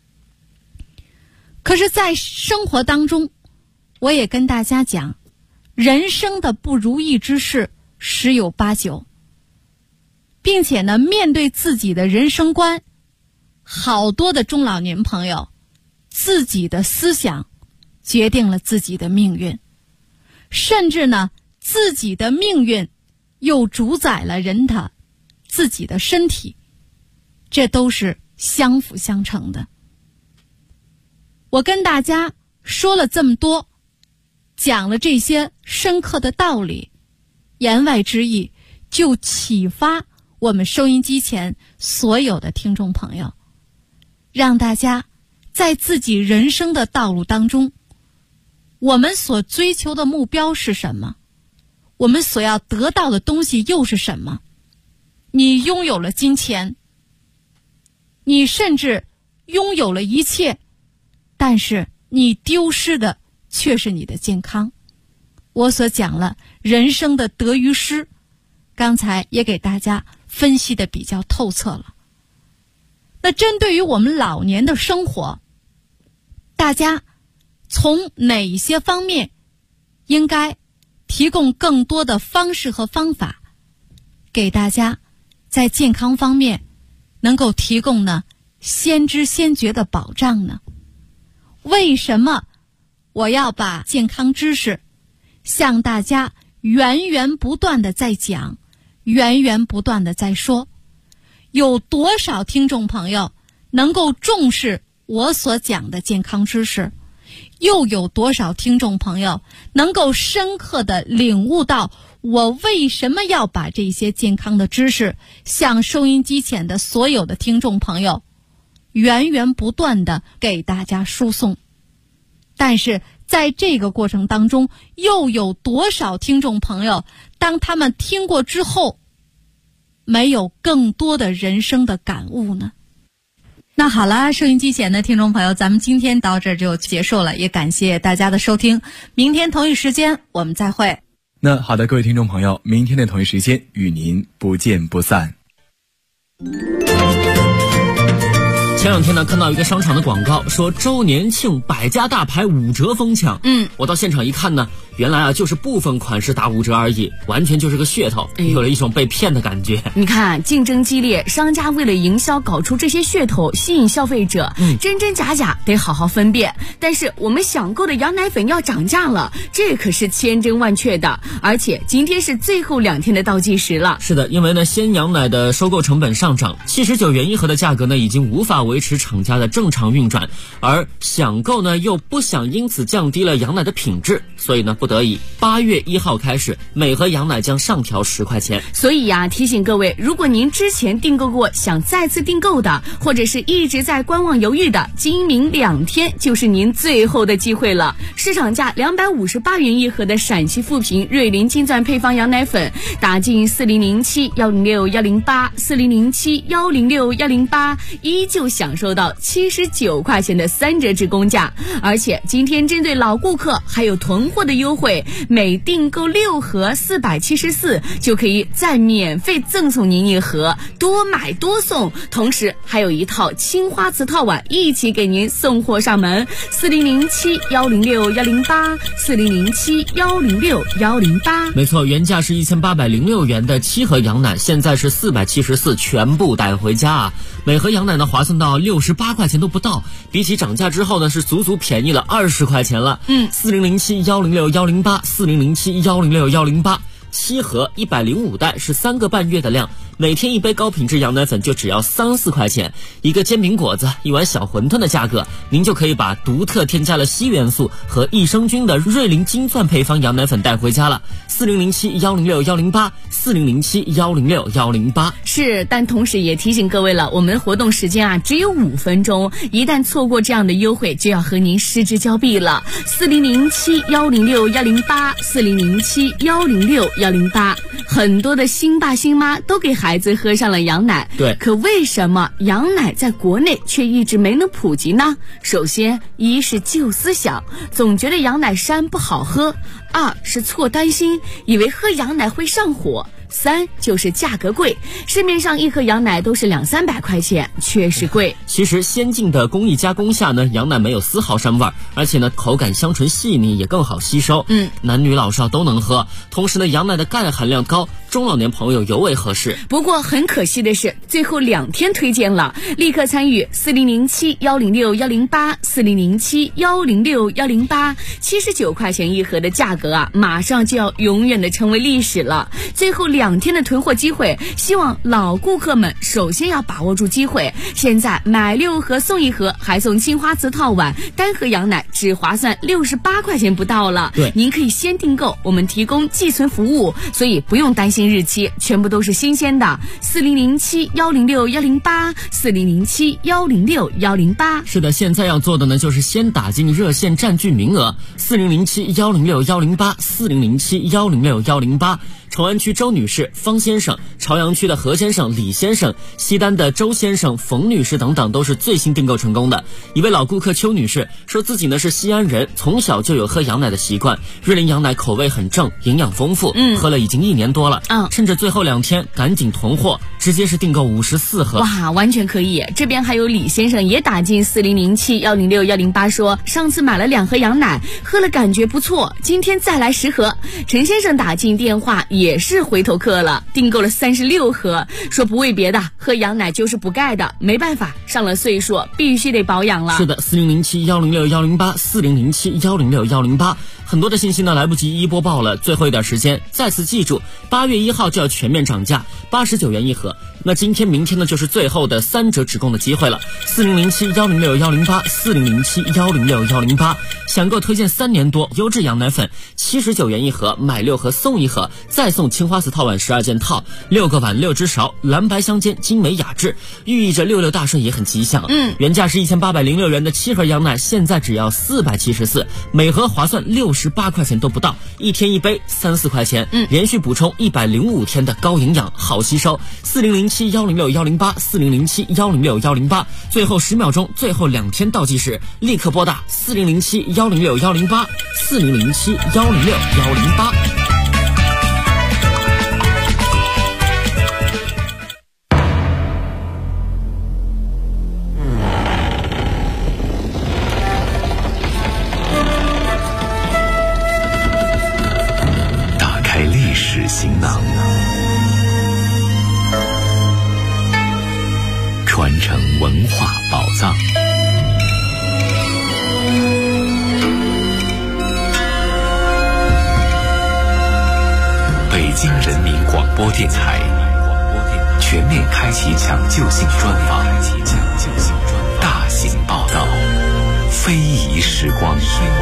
可是在生活当中，我也跟大家讲，人生的不如意之事十有八九，并且呢面对自己的人生观，好多的中老年朋友自己的思想决定了自己的命运，甚至呢自己的命运又主宰了人的自己的身体，这都是相辅相成的。我跟大家说了这么多，讲了这些深刻的道理，言外之意就启发我们收音机前所有的听众朋友，让大家在自己人生的道路当中，我们所追求的目标是什么？我们所要得到的东西又是什么？你拥有了金钱，你甚至拥有了一切，但是你丢失的却是你的健康。我所讲了人生的得与失，刚才也给大家分析的比较透彻了。那针对于我们老年的生活，大家从哪些方面应该提供更多的方式和方法，给大家在健康方面能够提供呢先知先觉的保障呢？为什么我要把健康知识向大家源源不断的在讲，源源不断的在说？有多少听众朋友能够重视我所讲的健康知识？又有多少听众朋友能够深刻的领悟到我为什么要把这些健康的知识向收音机前的所有的听众朋友源源不断的给大家输送？但是在这个过程当中，又有多少听众朋友当他们听过之后没有更多的人生的感悟呢？ 那好了，收音机前的听众朋友，咱们今天到这儿就结束了，也感谢大家的收听。明天同一时间我们再会。 那好的，各位听众朋友，明天的同一时间与您不见不散。 前两天呢，看到一个商场的广告，说周年庆百家大牌5折疯抢。我到现场一看呢，原来啊就是部分款式打5折而已，完全就是个噱头，有了一种被骗的感觉。 你看，竞争激烈，商家为了营销搞出这些噱头，吸引消费者，真真假假得好好分辨。但是我们想购的羊奶粉要涨价了，这可是千真万确的，而且今天是最后2天的倒计时了。 是的，因为呢鲜羊奶的收购成本上涨，79元一盒的价格呢已经无法维持厂家的正常运转，而想购呢又不想因此降低了羊奶的品质，所以呢不得已8月1号开始，每盒羊奶将上调10块钱。 所以呀，提醒各位，如果您之前订购过想再次订购的，或者是一直在观望犹豫的，今明2天就是您最后的机会了。市场价258元一盒的陕西富平瑞麟金钻配方羊奶粉，打进4007、106、108、4007、106、108，依旧享受到79块钱的3折制公价。而且今天针对老顾客还有囤货的优惠，每订购6盒474就可以再免费赠送您1盒，多买多送，同时还有一套青花瓷套碗一起给您送货上门。4007、106、108、4007、106、108。 没错，原价是1806元的7盒羊奶，现在是474，全部带回家啊！每盒羊奶呢划算到68块钱都不到，比起涨价之后呢是足足便宜了20块钱了。4007、106、108、4007、106、108。7盒105袋是3个半月的量，每天一杯高品质羊奶粉就只要3-4块钱，一个煎饼果子、一碗小馄饨的价格，您就可以把独特添加了硒元素和益生菌的瑞麟金钻配方羊奶粉带回家了。4007、106、108、4007、106、108。 是，但同时也提醒各位了，我们活动时间啊只有5分钟，一旦错过这样的优惠，就要和您失之交臂了。4007、106、108、4007、106、108，很多的新爸新妈都给孩子喝上了羊奶。 对， 可为什么羊奶在国内却一直没能普及呢？首先，一是旧思想，总觉得羊奶膻不好喝；二是错担心，以为喝羊奶会上火；三就是价格贵，市面上1盒羊奶都是200-300块钱，确实贵。 其实先进的工艺加工下呢，羊奶没有丝毫膻味，而且呢口感香醇细腻，也更好吸收。男女老少都能喝。同时呢，羊奶的钙含量高，中老年朋友尤为合适。 不过很可惜的是，最后2天推荐了，立刻参与4007、106、108、4007、106、108， 79块钱1盒的价格啊，马上就要永远的成为历史了。最后2天的囤货机会，希望老顾客们首先要把握住机会。现在买6盒送1盒，还送青花瓷套碗，单盒羊奶只划算68块钱不到了。 对， 您可以先订购，我们提供寄存服务，所以不用担心日期，全部都是新鲜的。4007、106、108、4007、106、108。 是的，现在要做的呢，就是先打进热线占据名额，4007、106、108、4007、106、108。崇安区周女士、方先生，朝阳区的何先生、李先生，西单的周先生、冯女士等等都是最新订购成功的。一位老顾客邱女士说自己呢是西安人，从小就有喝羊奶的习惯，瑞麟羊奶口味很正，营养丰富，喝了已经1年多了。趁着最后2天赶紧囤货，直接是订购54盒。 哇，完全可以。这边还有李先生也打进4007、106、108，说上次买了2盒羊奶，喝了感觉不错，今天再来10盒。陈先生打进电话也是回头客了，订购了36盒，说不为别的，喝羊奶就是补钙的，没办法，上了岁数必须得保养了。 是的，4007、106、108、4007、106、108。很多的信息呢来不及一一播报了，最后一点时间，再次记住，8月1号就要全面涨价，89元1盒。那今天明天呢就是最后的3折直供的机会了，4007、106、108、4007、106、108。想购推荐3年多优质羊奶粉，79元1盒，买6盒送1盒，再再送青花瓷套碗12件套，6个碗6只勺，蓝白相间，精美雅致，寓意着66大顺也很吉祥。原价是1806元的7盒羊奶，现在只要474，每盒划算68块钱都不到，一天一杯3-4块钱，连续补充105天的高营养，好吸收。4007-106-108，4007-106-108，最后10秒钟，最后2天倒计时，立刻拨打4007-106-108，4007-106-108。 打开历史行囊，传承文化宝藏。北京人民广播电台全面开启抢救性专访，大型报道，非遗时光。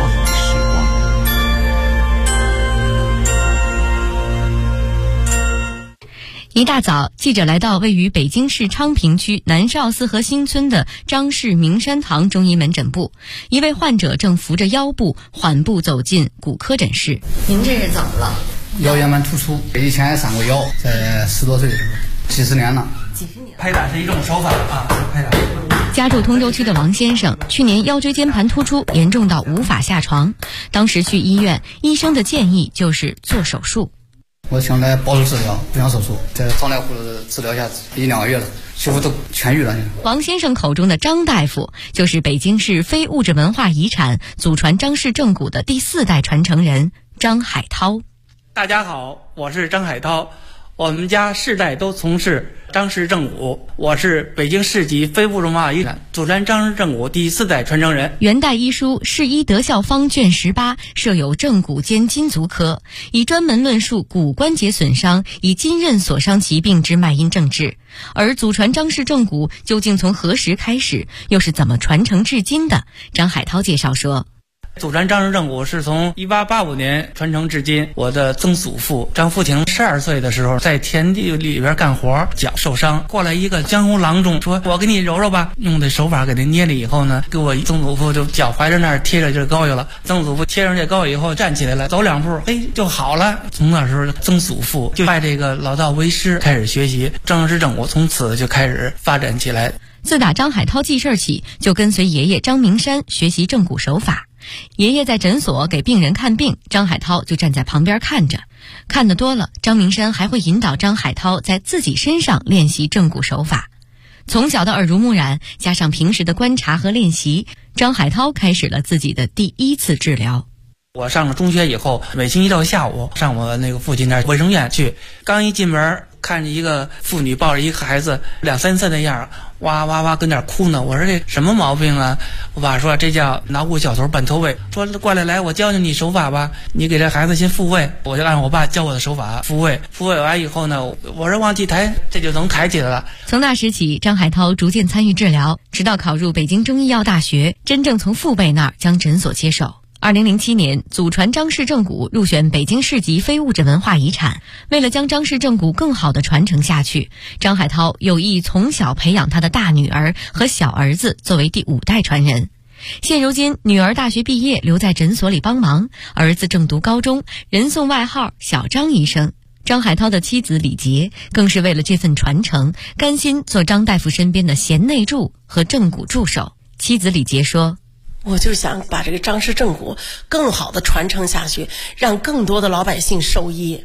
一大早，记者来到位于北京市昌平区南邵四合新村的张氏名山堂中医门诊部，一位患者正扶着腰部缓步走进骨科诊室。您这是怎么了？ 腰间盘突出，以前上过腰，在10多岁的时候，几十年了。拍打是一种手法啊，拍打。 家住通州区的王先生，去年腰椎间盘突出严重到无法下床，当时去医院，医生的建议就是做手术。 我想来保守治疗，不想手术，在张大夫的治疗下1-2个月了，几乎都痊愈了。 王先生口中的张大夫，就是北京市非物质文化遗产祖传张氏正骨的第4代传承人张海涛。 大家好，我是张海涛，我们家世代都从事张氏正骨，我是北京市级非物质文化遗产祖传张氏正骨第4代传承人。 元代医书《世医德效方》卷18设有正骨兼筋足科，以专门论述骨关节损伤以筋韧所伤疾病之脉因症治。而祖传张氏正骨究竟从何时开始，又是怎么传承至今的？张海涛介绍说， 祖传张氏正骨是从1885年传承至今。我的曾祖父张福亭12岁的时候，在田地里边干活，脚受伤，过来一个江湖郎中，说我给你揉揉吧，用的手法给他捏了以后呢，给我曾祖父就脚踝着那儿贴着这膏药了。曾祖父贴上这膏药以后站起来了，走2步，就好了。从那时候曾祖父就拜这个老道为师，开始学习张氏正骨，从此就开始发展起来。 自打张海涛记事起，就跟随爷爷张明山学习正骨手法。爷爷在诊所给病人看病，张海涛就站在旁边看着。看得多了，张明山还会引导张海涛在自己身上练习正骨手法。从小的耳濡目染，加上平时的观察和练习，张海涛开始了自己的第1次治疗。 我上了中学以后，每星期六下午上我那个父亲那卫生院去，刚一进门看着一个妇女抱着一个孩子2-3岁的样，哇哇哇跟那哭呢。我说这什么毛病啊？我爸说这叫脑骨小头半脱位，说过来我教教你手法吧，你给这孩子先复位。我就按我爸教我的手法复位完以后呢，我说往起抬，这就能抬起来了。 从那时起，张海涛逐渐参与治疗，直到考入北京中医药大学，真正从父辈那儿将诊所接手。2007年，祖传张氏正骨入选北京市级非物质文化遗产。为了将张氏正骨更好地传承下去，张海涛有意从小培养他的大女儿和小儿子作为第5代传人。现如今，女儿大学毕业留在诊所里帮忙，儿子正读高中，人送外号小张医生。张海涛的妻子李杰更是为了这份传承，甘心做张大夫身边的贤内助和正骨助手。妻子李杰说， 我就想把这个张氏正骨更好的传承下去，让更多的老百姓受益。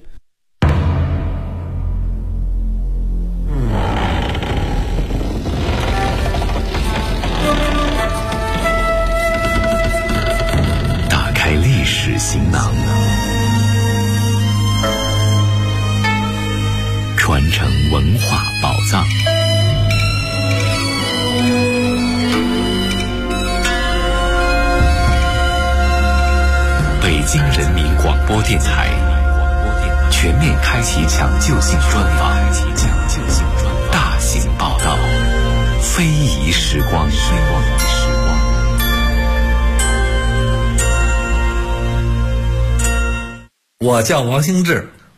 打开历史行囊，传承文化宝藏。北京人民广播电台全面开启抢救性专访，大型报道，非遗时光。 我叫王兴志，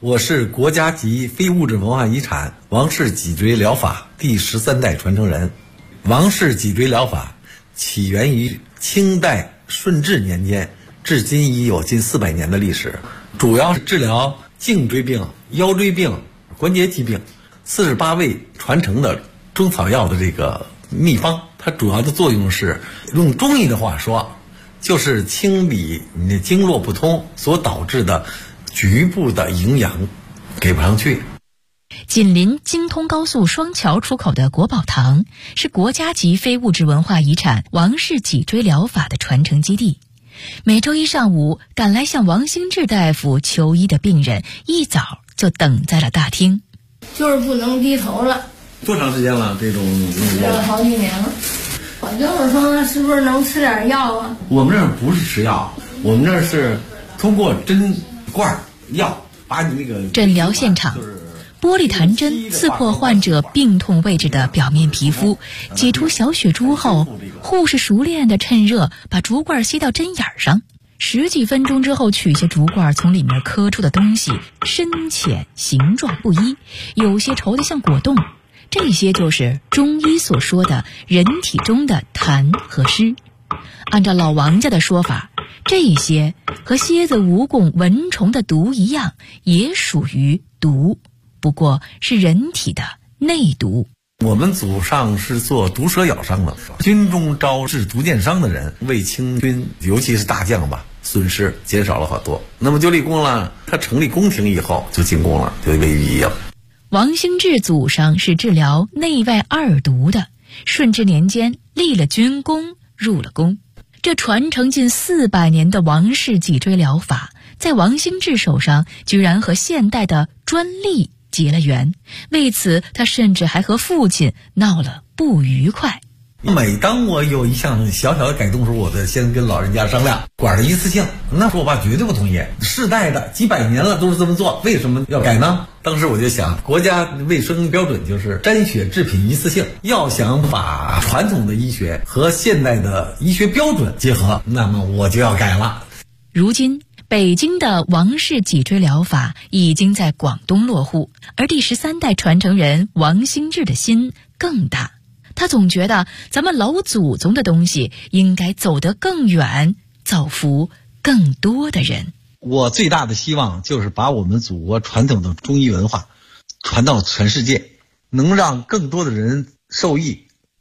我是国家级非物质文化遗产王氏脊椎疗法第13代传承人。王氏脊椎疗法起源于清代顺治年间，至今已有近400年的历史，主要是治疗颈椎病、腰椎病、关节疾病，48味传承的中草药的这个秘方。它主要的作用是，用中医的话说，就是清理你的经络不通所导致的局部的营养给不上去。 紧邻京通高速双桥出口的国宝堂是国家级非物质文化遗产王氏脊椎疗法的传承基地。每周一上午，赶来向王兴志大夫求医的病人一早就等在了大厅。 就是不能低头了。 多长时间了？这种吃了好几年了。我就是说，是不是能吃点药啊？ 我们这儿不是吃药，我们这儿是通过针管药把你那个诊疗现场。玻璃弹针刺破患者病痛位置的表面皮肤，挤出小血珠后，护士熟练地趁热把竹罐吸到针眼上，10几分钟之后取下竹罐，从里面磕出的东西深浅形状不一，有些稠得像果冻，这些就是中医所说的人体中的痰和湿。按照老王家的说法，这些和蝎子、蜈蚣、蚊虫的毒一样，也属于毒，不过是人体的内毒。 我们祖上是做毒蛇咬伤的，军中招致毒箭伤的人，为清军尤其是大将吧，损失减少了很多。那么就立功了，他成立宫廷以后就进宫了，就位于一应。 王兴志祖上是治疗内外二毒的，顺治年间立了军功，入了宫。这传承近400年的王氏脊椎疗法，在王兴志手上居然和现代的专利结了缘，为此他甚至还和父亲闹了不愉快。 每当我有一项小小的改动时候，我得先跟老人家商量，管的一次性。那时候我爸绝对不同意，世代的几百年了都是这么做，为什么要改呢？当时我就想，国家卫生标准就是沾血制品一次性，要想把传统的医学和现代的医学标准结合，那么我就要改了。 如今北京的王氏脊椎疗法已经在广东落户，而第13代传承人王兴志的心更大。他总觉得咱们老祖宗的东西应该走得更远，造福更多的人。 我最大的希望就是把我们祖国传统的中医文化传到全世界，能让更多的人受益。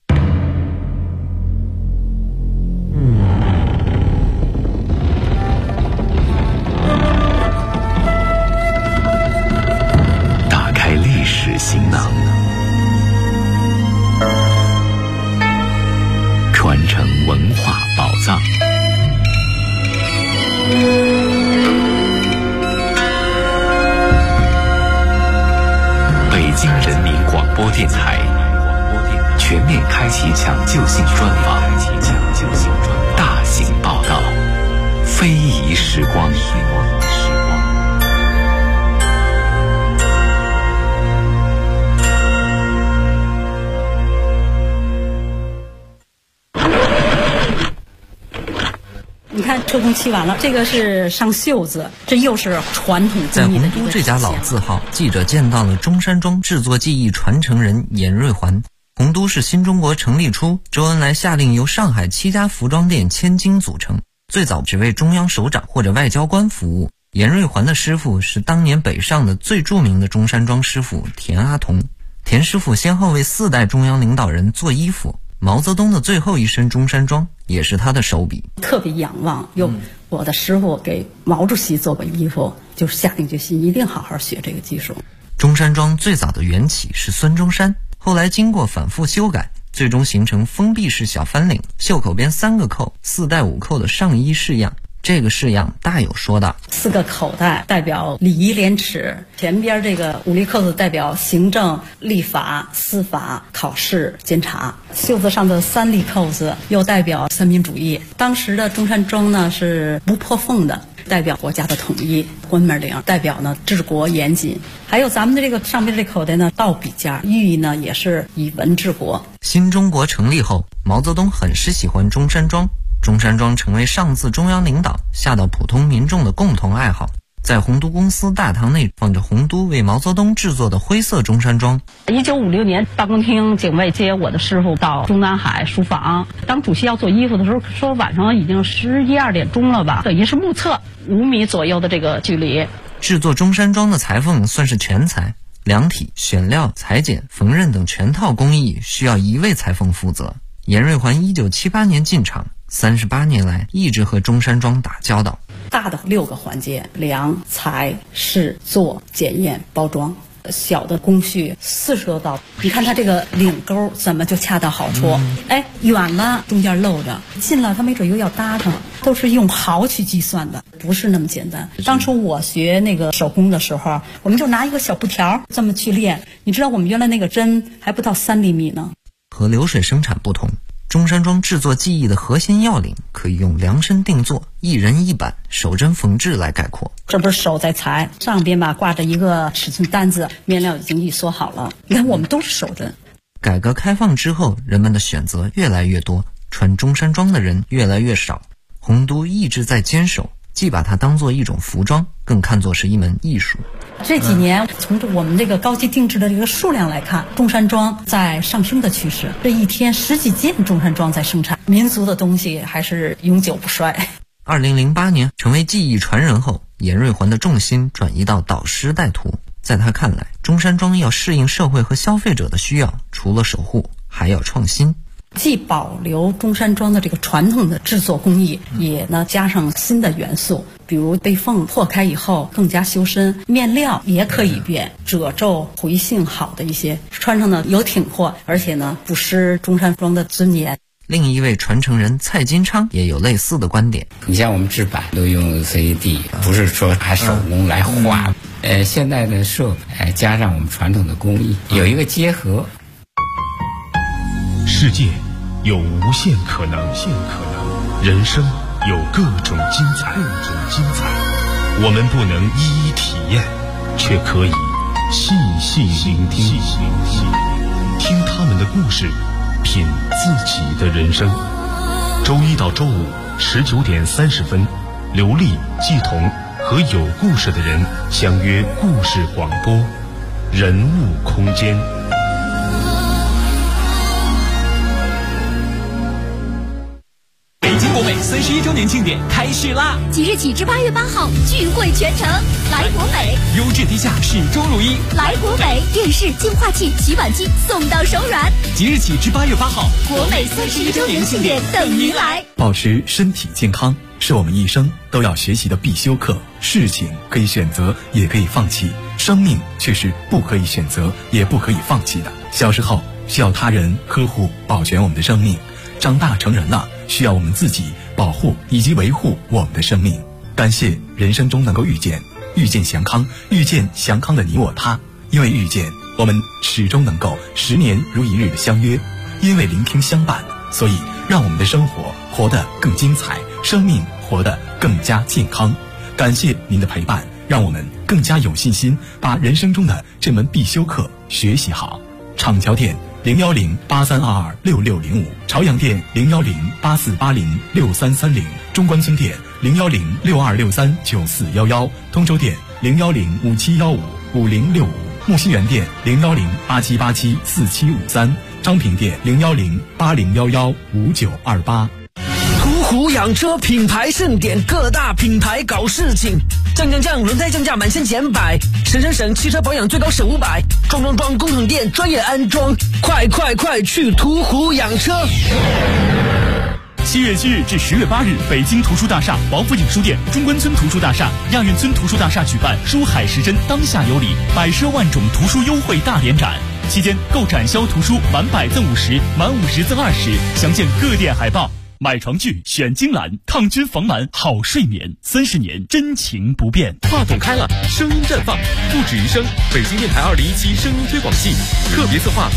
打开历史行囊，传承文化宝藏。北京人民广播电台全面开启抢救性专访，大型报道，非遗时光。 你看车工漆完了，这个是上袖子，这又是传统工艺的。 在洪都这家老字号，记者见到了中山装制作技艺传承人严瑞环。洪都是新中国成立初，周恩来下令由上海7家服装店千金组成，最早只为中央首长或者外交官服务。严瑞环的师傅是当年北上的最著名的中山装师傅田阿童。田师傅先后为4代中央领导人做衣服，毛泽东的最后一身中山装也是他的手笔。 特别仰望，我的师傅给毛主席做过衣服，就是下定决心一定好好学这个技术。 中山装最早的缘起是孙中山，后来经过反复修改，最终形成封闭式小翻领，袖口边3个扣，4带5扣的上衣式样。这个式样大有说道，4 个口袋代表礼仪廉耻，前边这个5粒扣子代表行政、立法、司法、考试、监察，袖子上的3粒扣子又代表三民主义。当时的中山装呢是不破缝的，代表国家的统一。关门领代表呢治国严谨，还有咱们的这个上边这口袋呢倒笔架，寓意呢也是以文治国。 新中国成立后，毛泽东很是喜欢中山装，中山装成为上自中央领导下到普通民众的共同爱好。 在洪都公司大堂内放着洪都为毛泽东制作的灰色中山装。 1956年，办公厅警卫接我的师傅到中南海书房，当主席要做衣服的时候，说晚上已经11、12点钟了吧，等于是目测5米左右的这个距离。 制作中山装的裁缝算是全才，量体、选料、裁剪、缝纫等全套工艺需要一位裁缝负责。严瑞环1978年进厂，38年来一直和中山装打交道。 大的6个环节：量、裁、试、做、检验、包装。小的工序40多道，你看它这个领钩怎么就恰到好处？远了中间漏着，近了它没准又要搭上，都是用毫去计算的，不是那么简单。当初我学那个手工的时候，我们就拿一个小布条这么去练，你知道我们原来那个针还不到3厘米呢。 和流水生产不同，中山装制作技艺的核心要领可以用量身定做、一人一板、手针缝制来概括。 这不是手在裁，上边吧挂着一个尺寸单子，面料已经一缩好了。你看我们都是手针。 改革开放之后，人们的选择越来越多，穿中山装的人越来越少。洪都一直在坚守，既把它当作一种服装，更看作是一门艺术。 这几年从我们这个高级定制的这个数量来看，中山装在上升的趋势。这一天10几件中山装在生产，民族的东西还是永久不衰。 2008年成为技艺传人后，严瑞环的重心转移到导师带徒。在他看来，中山装要适应社会和消费者的需要，除了守护，还要创新。 既保留中山装的这个传统的制作工艺，也呢加上新的元素，比如被缝破开以后更加修身，面料也可以变，褶皱回性好的一些，穿上呢有挺阔，而且呢不失中山装的尊严。 另一位传承人蔡金昌也有类似的观点。 你像我们制版都用 CAD， 不是说拿手工来画。现在的设备加上我们传统的工艺，有一个结合。 世界有无限可能，人生有各种精彩。我们不能一一体验，却可以细细聆听，听他们的故事，品自己的人生。周一到周五19点30分，刘丽、季彤和有故事的人相约故事广播，人物空间。 北京国美31周年庆典开始啦！ 即日起至8月8号，聚会全程来国美， 优质低价，始终如一。 来国美，电视、净化器、洗碗机送到手软。 即日起至8月8号， 国美31周年庆典等您来。 保持身体健康是我们一生都要学习的必修课。事情可以选择，也可以放弃，生命却是不可以选择，也不可以放弃的。小时候需要他人呵护保全我们的生命，长大成人了，需要我们自己保护以及维护我们的生命。感谢人生中能够遇见祥康，遇见祥康的你我他。因为遇见，我们始终能够10年如一日的相约；因为聆听相伴，所以让我们的生活活得更精彩，生命活得更加健康。感谢您的陪伴，让我们更加有信心把人生中的这门必修课学习好。厂桥店01083226605，朝阳店01084806330，中关村店01062639411，通州店01057155065，木樨园店01087874753，张平店01080115928。 途虎养车品牌盛典，各大品牌搞事情，降，轮胎降价满1000减100，省，汽车保养最高省500，装工程店专业安装，快去途虎养车。 7月7日至10月8日，北京图书大厦、王府井书店、中关村图书大厦、亚运村图书大厦举办书海时针当下有礼100万种图书优惠大联展，期间购展销图书满100赠50，满50赠20，详见各店海报。买床具选金兰，抗菌防螨好睡眠，30年真情不变。 话筒开了，声音绽放，不止于声。北京电台2017声音推广季特别策划。